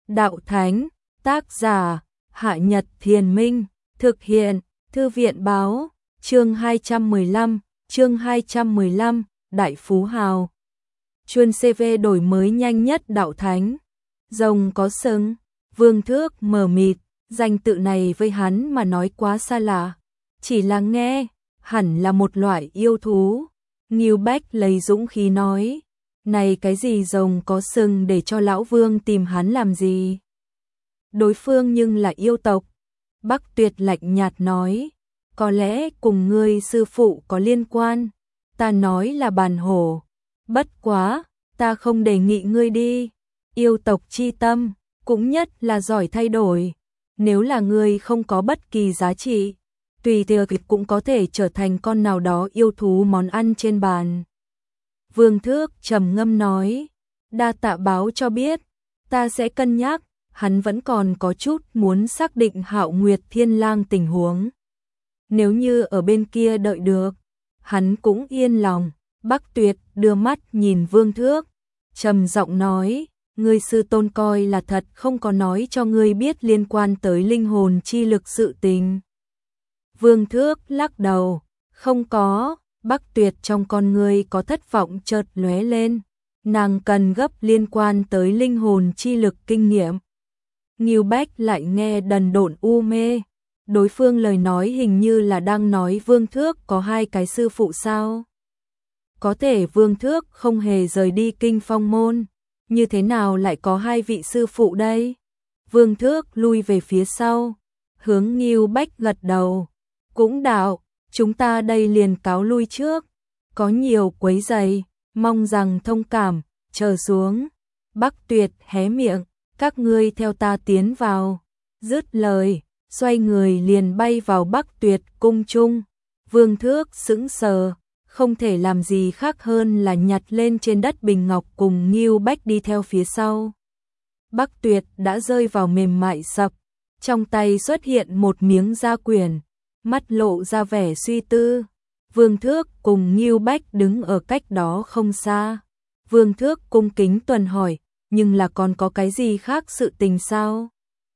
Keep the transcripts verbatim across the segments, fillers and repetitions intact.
Đạo Thánh, tác giả, Hạ Nhật Thiền Minh, thực hiện, Thư viện Báo, chương hai trăm mười lăm, chương hai trăm mười lăm, Đại Phú Hào. Chuyên xê vê đổi mới nhanh nhất Đạo Thánh. Rồng có sừng, Vương Thước mờ mịt, danh tự này với hắn mà nói quá xa lạ. Chỉ là nghe, hẳn là một loại yêu thú. Ngưu Bách lấy dũng khí nói, này cái gì rồng có sừng để cho lão Vương tìm hắn làm gì? Đối phương nhưng là yêu tộc. Bắc Tuyệt lạnh nhạt nói, có lẽ cùng ngươi sư phụ có liên quan. Ta nói là bàn hổ. Bất quá, ta không đề nghị ngươi đi. Yêu tộc chi tâm, cũng nhất là giỏi thay đổi. Nếu là ngươi không có bất kỳ giá trị, tùy tiệc cũng có thể trở thành con nào đó yêu thú món ăn trên bàn. Vương Thước trầm ngâm nói, đa tạ báo cho biết, ta sẽ cân nhắc. Hắn vẫn còn có chút muốn xác định Hạo Nguyệt Thiên Lang tình huống. Nếu như ở bên kia đợi được, hắn cũng yên lòng. Bắc Tuyệt đưa mắt nhìn Vương Thước, trầm giọng nói, ngươi sư tôn coi là thật không có nói cho ngươi biết liên quan tới linh hồn chi lực sự tình. Vương Thước lắc đầu, không có. Bắc Tuyệt trong con ngươi có thất vọng chợt lóe lên, nàng cần gấp liên quan tới linh hồn chi lực kinh nghiệm. Ngưu Bách lại nghe đần độn u mê, đối phương lời nói hình như là đang nói Vương Thước có hai cái sư phụ sao? Có thể Vương Thước không hề rời đi Kinh Phong môn, như thế nào lại có hai vị sư phụ đây? Vương Thước lui về phía sau, hướng Ngưu Bách gật đầu, cũng đạo, chúng ta đây liền cáo lui trước, có nhiều quấy rầy, mong rằng thông cảm, chờ xuống. Bắc Tuyệt hé miệng, các ngươi theo ta tiến vào. Dứt lời, xoay người liền bay vào Bắc Tuyệt cung trung. Vương Thước sững sờ, không thể làm gì khác hơn là nhặt lên trên đất bình ngọc cùng Ngưu Bách đi theo phía sau. Bắc Tuyệt đã rơi vào mềm mại sập, trong tay xuất hiện một miếng gia quyển, mắt lộ ra vẻ suy tư. Vương Thước cùng Ngưu Bách đứng ở cách đó không xa. Vương Thước cung kính tuần hỏi, nhưng là còn có cái gì khác sự tình sao?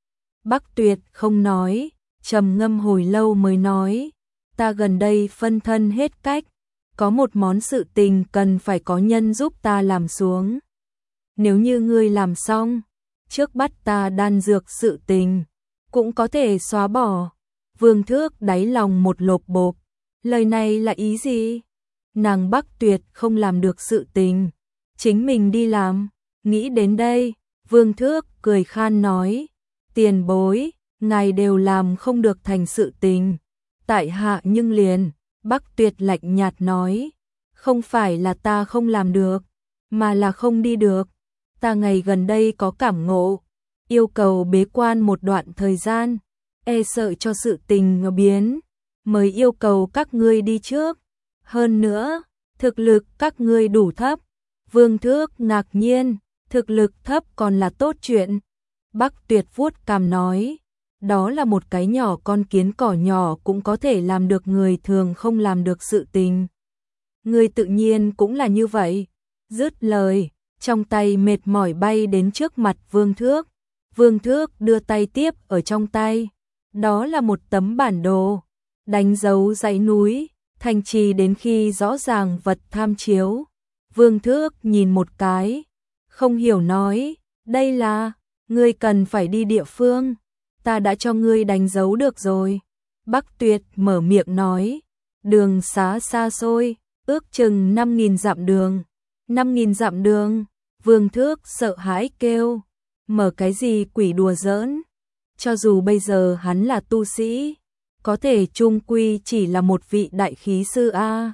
Bắc Tuyệt không nói, trầm ngâm hồi lâu mới nói, ta gần đây phân thân hết cách, có một món sự tình cần phải có nhân giúp ta làm xuống. Nếu như ngươi làm xong, trước bắt ta đan dược sự tình, cũng có thể xóa bỏ. Vương Thước đáy lòng một lộp bộp, lời này là ý gì? Nàng Bắc Tuyệt không làm được sự tình, chính mình đi làm. Nghĩ đến đây, Vương Thước cười khan nói, tiền bối, ngài đều làm không được thành sự tình. Tại hạ nhưng liền, Bắc Tuyệt lạnh nhạt nói, không phải là ta không làm được, mà là không đi được. Ta ngày gần đây có cảm ngộ, yêu cầu bế quan một đoạn thời gian, e sợ cho sự tình biến, mới yêu cầu các ngươi đi trước. Hơn nữa, thực lực các ngươi đủ thấp. Vương Thước ngạc nhiên, thực lực thấp còn là tốt chuyện. Bắc Tuyệt vuốt cằm nói, đó là một cái nhỏ con kiến cỏ nhỏ cũng có thể làm được người thường không làm được sự tình. Ngươi tự nhiên cũng là như vậy. Dứt lời, trong tay mệt mỏi bay đến trước mặt Vương Thước. Vương Thước đưa tay tiếp ở trong tay. Đó là một tấm bản đồ, đánh dấu dãy núi, thành trì đến khi rõ ràng vật tham chiếu. Vương Thước nhìn một cái, không hiểu nói, đây là, ngươi cần phải đi địa phương, ta đã cho ngươi đánh dấu được rồi. Bắc Tuyệt mở miệng nói, đường xá xa xôi, ước chừng năm nghìn dặm đường. năm nghìn dặm đường, Vương Thước sợ hãi kêu, mở cái gì quỷ đùa giỡn. Cho dù bây giờ hắn là tu sĩ, có thể chung quy chỉ là một vị đại khí sư A.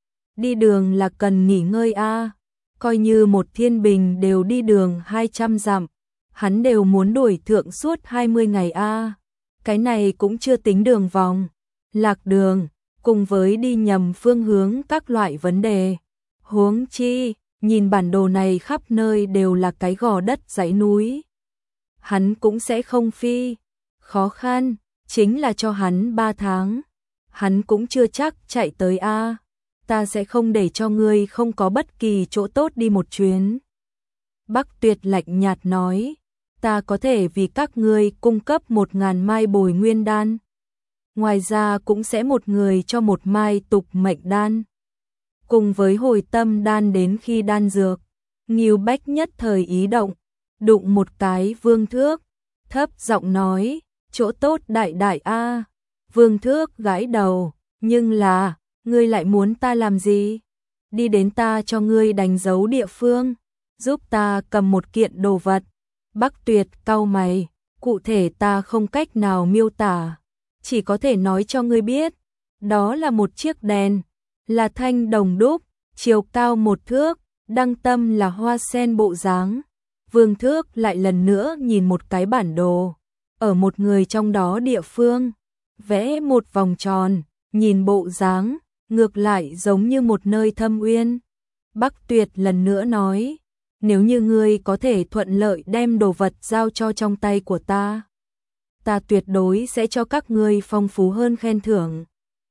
Đi đường là cần nghỉ ngơi A. Coi như một thiên bình đều đi đường hai trăm dặm, hắn đều muốn đuổi thượng suốt hai mươi ngày A. Cái này cũng chưa tính đường vòng, lạc đường, cùng với đi nhầm phương hướng các loại vấn đề. Huống chi, nhìn bản đồ này khắp nơi đều là cái gò đất dãy núi. Hắn cũng sẽ không phi. Khó khăn, chính là cho hắn ba tháng. Hắn cũng chưa chắc chạy tới A. Ta sẽ không để cho ngươi không có bất kỳ chỗ tốt đi một chuyến. Bắc Tuyệt lạnh nhạt nói, ta có thể vì các ngươi cung cấp một ngàn mai bồi nguyên đan. Ngoài ra cũng sẽ một người cho một mai tục mệnh đan. Cùng với hồi tâm đan đến khi đan dược, Ngưu Bách nhất thời ý động, đụng một cái Vương Thước, thấp giọng nói, chỗ tốt đại đại a. Vương Thước gãi đầu, nhưng là, ngươi lại muốn ta làm gì? Đi đến ta cho ngươi đánh dấu địa phương, giúp ta cầm một kiện đồ vật. Bắc Tuyệt cau mày, cụ thể ta không cách nào miêu tả, chỉ có thể nói cho ngươi biết, đó là một chiếc đèn, là thanh đồng đúc, chiều cao một thước, đăng tâm là hoa sen bộ dáng. Vương Thước lại lần nữa nhìn một cái bản đồ, ở một người trong đó địa phương, vẽ một vòng tròn, nhìn bộ dáng, ngược lại giống như một nơi thâm uyên. Bắc Tuyệt lần nữa nói, nếu như ngươi có thể thuận lợi đem đồ vật giao cho trong tay của ta, ta tuyệt đối sẽ cho các ngươi phong phú hơn khen thưởng.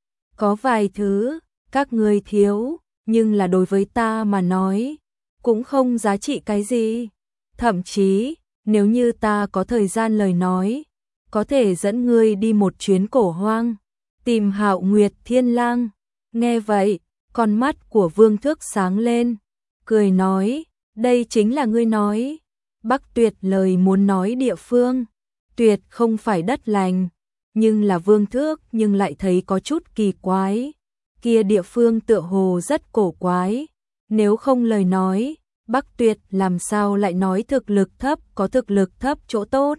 Có vài thứ, các ngươi thiếu, nhưng là đối với ta mà nói, cũng không giá trị cái gì. Thậm chí, nếu như ta có thời gian lời nói, có thể dẫn ngươi đi một chuyến cổ hoang, tìm Hạo Nguyệt Thiên Lang. Nghe vậy, con mắt của Vương Thước sáng lên, cười nói, đây chính là ngươi nói. Bắc Tuyệt lời muốn nói địa phương, tuyệt không phải đất lành, nhưng là Vương Thước nhưng lại thấy có chút kỳ quái. Kia địa phương tựa hồ rất cổ quái, nếu không lời nói, Bắc Tuyệt làm sao lại nói thực lực thấp có thực lực thấp chỗ tốt.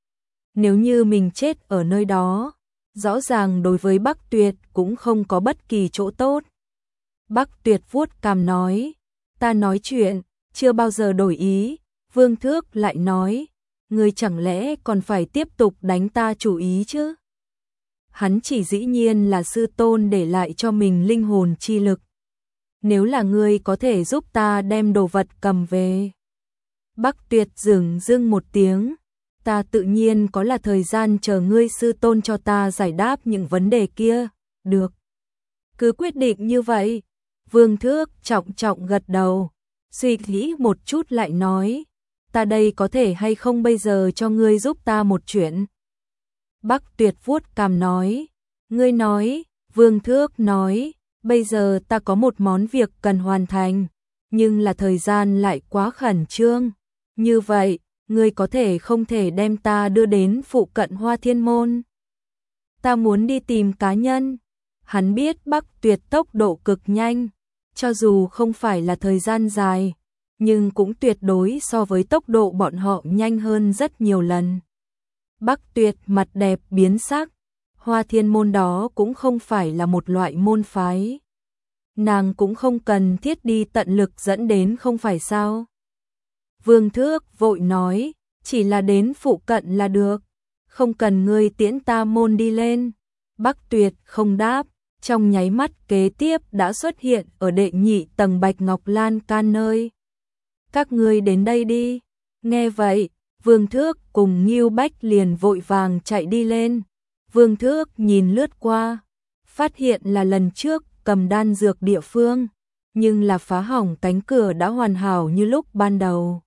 Nếu như mình chết ở nơi đó, rõ ràng đối với Bắc Tuyệt cũng không có bất kỳ chỗ tốt. Bắc Tuyệt vuốt cằm nói, ta nói chuyện, chưa bao giờ đổi ý. Vương Thước lại nói, ngươi chẳng lẽ còn phải tiếp tục đánh ta chủ ý chứ? Hắn chỉ dĩ nhiên là sư tôn để lại cho mình linh hồn chi lực. Nếu là ngươi có thể giúp ta đem đồ vật cầm về. Bắc Tuyệt dừng dưng một tiếng, ta tự nhiên có là thời gian chờ ngươi sư tôn cho ta giải đáp những vấn đề kia, được. Cứ quyết định như vậy. Vương Thước trọng trọng gật đầu, suy nghĩ một chút lại nói, ta đây có thể hay không bây giờ cho ngươi giúp ta một chuyện. Bắc Tuyệt vuốt cằm nói, ngươi nói. Vương Thước nói, bây giờ ta có một món việc cần hoàn thành, nhưng là thời gian lại quá khẩn trương. Như vậy, ngươi có thể không thể đem ta đưa đến phụ cận Hoa Thiên Môn. Ta muốn đi tìm cá nhân. Hắn biết Bắc Tuyệt tốc độ cực nhanh, cho dù không phải là thời gian dài, nhưng cũng tuyệt đối so với tốc độ bọn họ nhanh hơn rất nhiều lần. Bắc Tuyệt mặt đẹp biến sắc, Hoa Thiên Môn đó cũng không phải là một loại môn phái. Nàng cũng không cần thiết đi tận lực dẫn đến không phải sao. Vương Thước vội nói, chỉ là đến phụ cận là được, không cần ngươi tiễn ta môn đi lên. Bắc Tuyệt không đáp, trong nháy mắt kế tiếp đã xuất hiện ở đệ nhị tầng Bạch Ngọc Lan Can nơi. Các ngươi đến đây đi. Nghe vậy, Vương Thước cùng Ngưu Bách liền vội vàng chạy đi lên. Vương Thước nhìn lướt qua, phát hiện là lần trước cầm đan dược địa phương, nhưng là phá hỏng cánh cửa đã hoàn hảo như lúc ban đầu.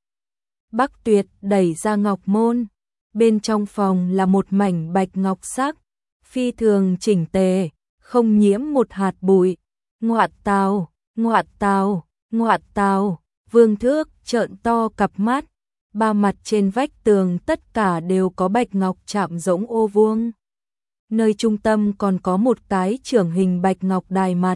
Bắc Tuyệt đẩy ra ngọc môn, bên trong phòng là một mảnh bạch ngọc sắc, phi thường chỉnh tề, không nhiễm một hạt bụi. Ngoạt tào, ngoạt tào, ngoạt tào. Vương Thước trợn to cặp mắt, ba mặt trên vách tường tất cả đều có bạch ngọc chạm giống ô vuông. Nơi trung tâm còn có một cái trưởng hình bạch ngọc đài mặt.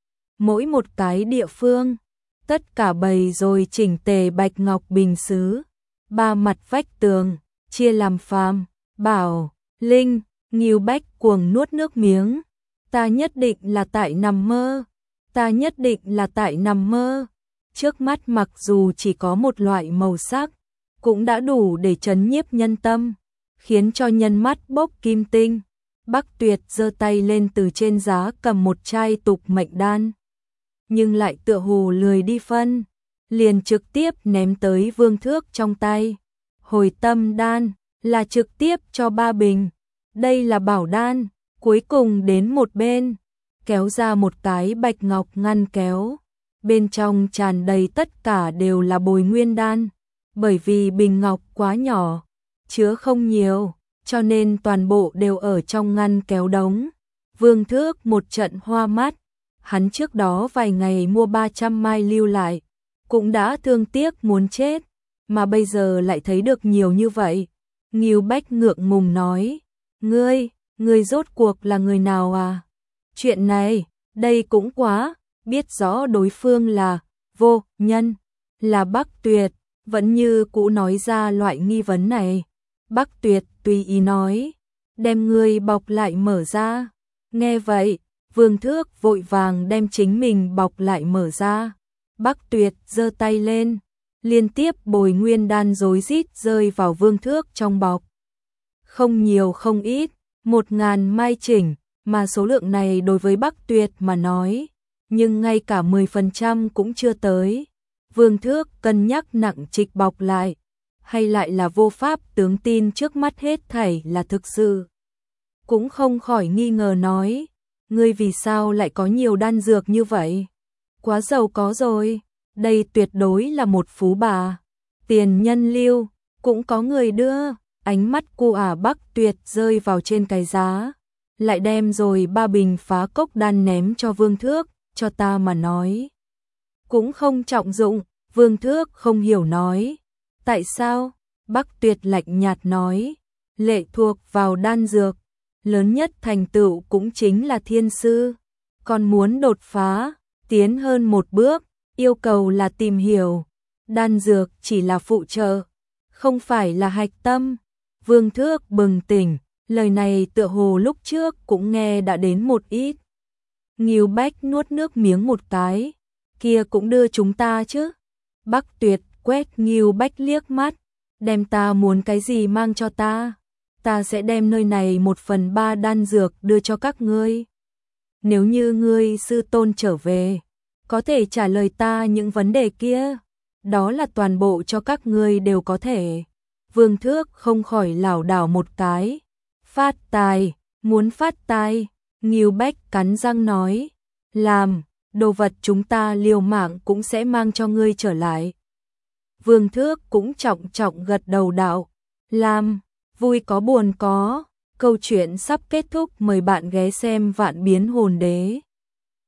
Mỗi một cái địa phương, tất cả bày rồi chỉnh tề bạch ngọc bình sứ. Ba mặt vách tường, chia làm phàm, bảo, linh. Ngưu Bách cuồng nuốt nước miếng. Ta nhất định là tại nằm mơ. Ta nhất định là tại nằm mơ. Trước mắt mặc dù chỉ có một loại màu sắc, cũng đã đủ để trấn nhiếp nhân tâm, khiến cho nhân mắt bốc kim tinh. Bắc Tuyệt giơ tay lên từ trên giá cầm một chai tục mệnh đan, nhưng lại tựa hồ lười đi phân, liền trực tiếp ném tới Vương Thước trong tay. Hồi tâm đan là trực tiếp cho ba bình, đây là bảo đan. Cuối cùng đến một bên, kéo ra một cái bạch ngọc ngăn kéo, bên trong tràn đầy tất cả đều là bồi nguyên đan. Bởi vì bình ngọc quá nhỏ, chứa không nhiều, cho nên toàn bộ đều ở trong ngăn kéo đống. Vương Thước một trận hoa mắt, hắn trước đó vài ngày mua ba trăm mai lưu lại, cũng đã thương tiếc muốn chết, mà bây giờ lại thấy được nhiều như vậy. Ngưu Bách ngượng ngùng nói, ngươi, ngươi rốt cuộc là người nào à? Chuyện này, đây cũng quá, biết rõ đối phương là vô nhân, là Bắc Tuyệt, vẫn như cũ nói ra loại nghi vấn này. Bắc Tuyệt tùy ý nói, đem ngươi bọc lại mở ra. Nghe vậy, Vương Thước vội vàng đem chính mình bọc lại mở ra. Bắc Tuyệt giơ tay lên, liên tiếp bồi nguyên đan rối rít rơi vào Vương Thước trong bọc. Không nhiều không ít, một ngàn mai chỉnh, mà số lượng này đối với Bắc Tuyệt mà nói, nhưng ngay cả mười phần trăm cũng chưa tới. Vương Thước cân nhắc nặng trịch bọc lại, hay lại là vô pháp tướng tin trước mắt hết thảy là thực sự. Cũng không khỏi nghi ngờ nói, ngươi vì sao lại có nhiều đan dược như vậy? Quá giàu có rồi, đây tuyệt đối là một phú bà. Tiền nhân lưu, cũng có người đưa, ánh mắt cô ả Bắc Tuyệt rơi vào trên cái giá, lại đem rồi ba bình phá cốc đan ném cho Vương Thước, cho ta mà nói. Cũng không trọng dụng, Vương Thước không hiểu nói. Tại sao? Bắc Tuyệt lạnh nhạt nói, lệ thuộc vào đan dược, lớn nhất thành tựu cũng chính là thiên sư, còn muốn đột phá, tiến hơn một bước, yêu cầu là tìm hiểu, đan dược chỉ là phụ trợ, không phải là hạch tâm. Vương Thước bừng tỉnh, lời này tựa hồ lúc trước cũng nghe đã đến một ít. Ngưu Bách nuốt nước miếng một cái, kia cũng đưa chúng ta chứ. Bắc Tuyệt quét Ngưu Bách liếc mắt, đem ta muốn cái gì mang cho ta, ta sẽ đem nơi này một phần ba đan dược đưa cho các ngươi. Nếu như ngươi sư tôn trở về, có thể trả lời ta những vấn đề kia, đó là toàn bộ cho các ngươi đều có thể. Vương Thước không khỏi lảo đảo một cái, phát tài, muốn phát tài. Ngưu Bách cắn răng nói, làm, đồ vật chúng ta liều mạng cũng sẽ mang cho ngươi trở lại. Vương Thước cũng trọng trọng gật đầu đạo, làm, vui có buồn có. Câu chuyện sắp kết thúc, mời bạn ghé xem Vạn Biến Hồn Đế.